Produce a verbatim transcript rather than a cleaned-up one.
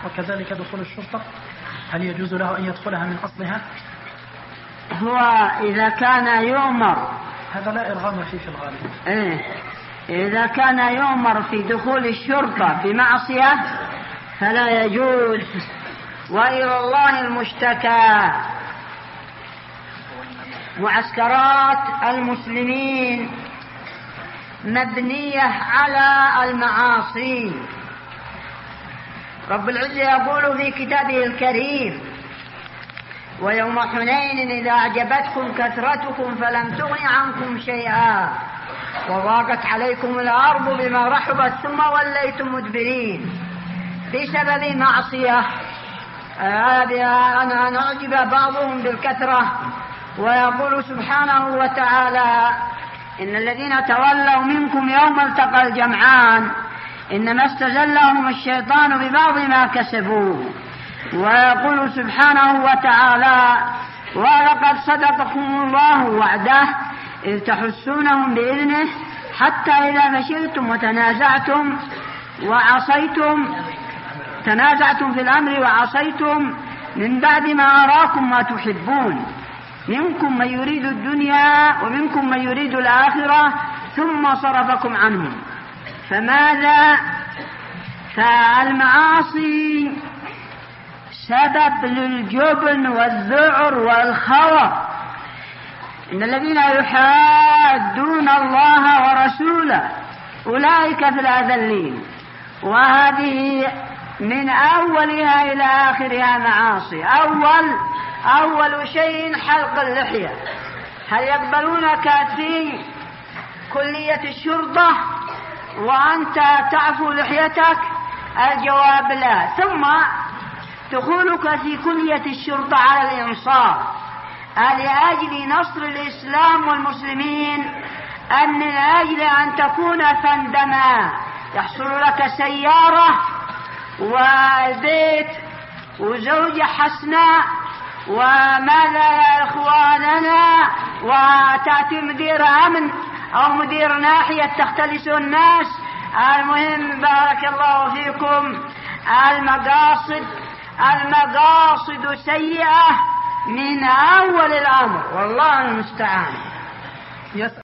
وكذلك دخول الشرطة هل يجوز له أن يدخلها من أصلها؟ هو إذا كان يؤمر، هذا لا إرغام فيه في الغالب. إيه إذا كان يؤمر في دخول الشرطة بمعصية فلا يجوز، وإلى الله المشتكى. معسكرات المسلمين مبنية على المعاصي. رب العزة يقول في كتابه الكريم: ويوم حنين إذا أعجبتكم كثرتكم فلم تغن عنكم شيئا وضاقت عليكم الأرض بما رحبت ثم وليتم مدبرين بسبب معصية. أن أعجب بعضهم بالكثرة. ويقول سبحانه وتعالى: إن الذين تولوا منكم يوم التقى الجمعان إنما استزلهم الشيطان ببعض ما كسبوا. ويقول سبحانه وتعالى: ولقد صدقكم الله وعده إذ تحسونهم بإذنه حتى إذا فشلتم وتنازعتم وعصيتم تنازعتم في الأمر وعصيتم من بعد ما أراكم ما تحبون منكم من يريد الدنيا ومنكم من يريد الآخرة ثم صرفكم عنهم. فماذا؟ فالمعاصي سبب للجبن والذعر والخوف. إن الذين يحادون الله ورسوله أولئك في الأذلين. وهذه من أولها إلى آخرها معاصي. أول أول شيء حلق اللحية. هل يقبلونك في كلية الشرطة وأنت تعفو لحيتك؟ الجواب لا. ثم دخولك في كلية الشرطة على الإنصاف لأجل نصر الإسلام والمسلمين، أم من أجل أن تكون فندما يحصل لك سيارة والبيت وزوجة حسناء وماذا يا إخواننا، وتأتي مدير أمن أو مدير ناحية تختلس الناس. المهم بارك الله فيكم، المقاصد المقاصد سيئة من أول الأمر، والله المستعان.